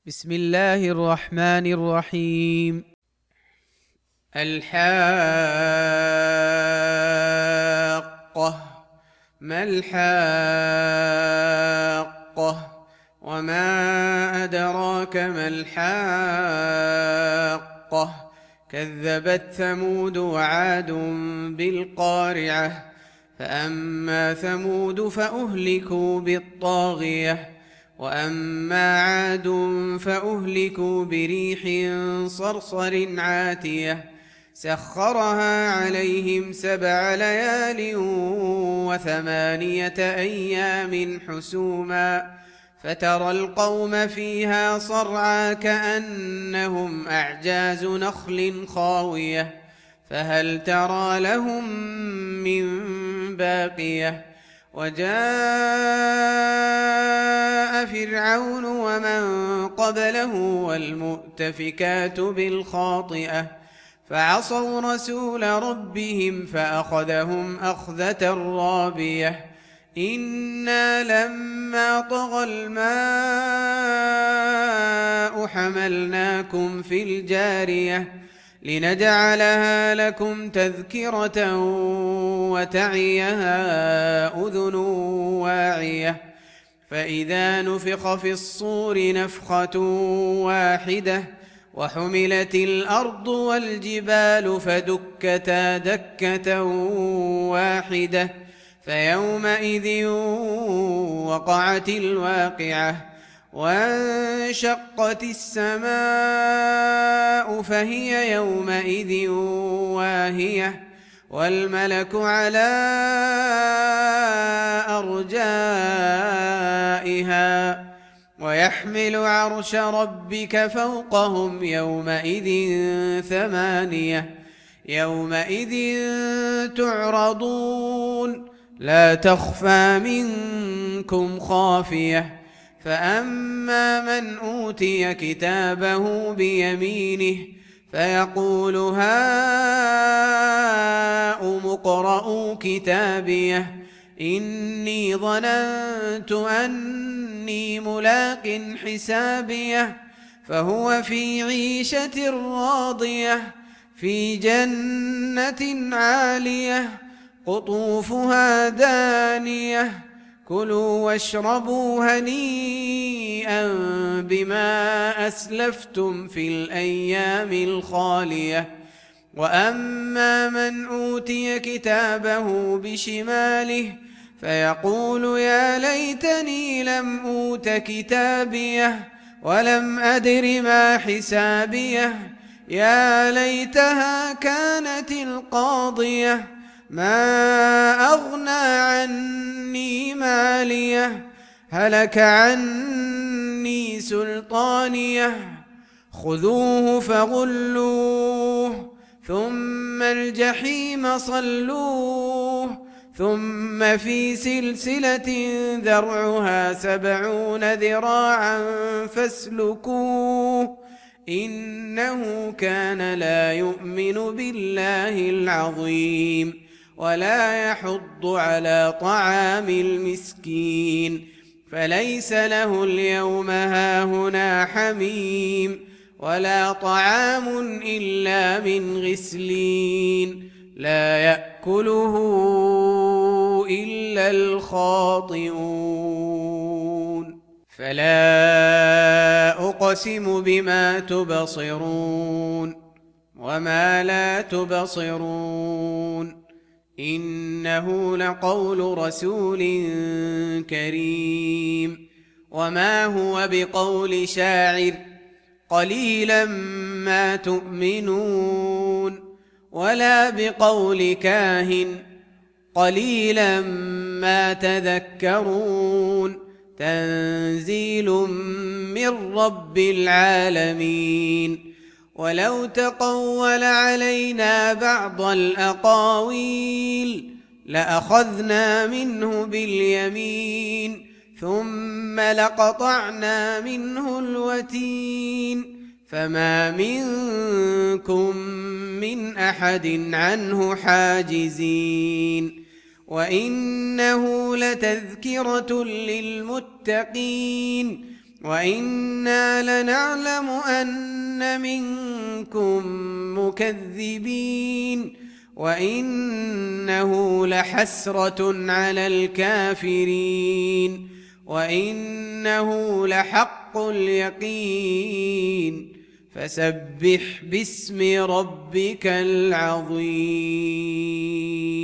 بسم الله الرحمن الرحيم. الحاقة. ما الحاقة؟ وما أدراك ما الحاقة؟ كذبت ثمود وعاد بالقارعة. فأما ثمود فأهلكوا بالطاغية، وأما عاد فأهلكوا بريح صرصر عاتية سخرها عليهم 7 ليال و8 أيام حسوما، فترى القوم فيها صرعى كأنهم أعجاز نخل خاوية، فهل ترى لهم من باقية؟ وجاء فرعون ومن قبله والمؤتفكات بالخاطئة فعصوا رسول ربهم فأخذهم أخذة رابية. إنا لما طغى الماء حملناكم في الجارية لنجعلها لكم تذكرة وتعيها أذن واعية. فإذا نفخ في الصور نفخة واحدة وحملت الأرض والجبال فدكتا دكة واحدة فيومئذ وقعت الواقعة. وانشقت السماء فهي يومئذ واهية، والملك على أرجائها، ويحمل عرش ربك فوقهم يومئذ 8. يومئذ تعرضون لا تخفى منكم خافية. فأما من أوتي كتابه بيمينه فيقول هاؤم اقرءوا كتابيه إني ظننت أني ملاق حسابيه، فهو في عيشة راضية في جنة عالية قطوفها دانية. كلوا واشربوا هنيئا بما أسلفتم في الأيام الخالية. وأما من أوتي كتابه بشماله فيقول يا ليتني لم أوت كتابيه ولم أدر ما حسابيه، يا ليتها كانت القاضية ما أغنى عني ماليه هلك عني سلطانيه. خذوه فغلوه ثم الجحيم صلوه ثم في سلسلة ذرعها 70 ذراعا فاسلكوه إنه كان لا يؤمن بالله العظيم ولا يحض على طعام المسكين، فليس له اليوم هاهنا حميم ولا طعام إلا من غسلين لا يأكله إلا الخاطئون. فلا أقسم بما تبصرون وما لا تبصرون إنه لقول رسول كريم وما هو بقول شاعر قليلا ما تؤمنون ولا بقول كاهن قليلا ما تذكرون تنزيل من رب العالمين. ولو تقول علينا بعض الأقاويل لأخذنا منه باليمين ثم لقطعنا منه الوتين فما منكم من أحد عنه حاجزين. وإنه لتذكرة للمتقين وإنا لنعلم أن منكم مكذبين وإنه لحسرة على الكافرين وإنه لحق اليقين فسبح باسم ربك العظيم.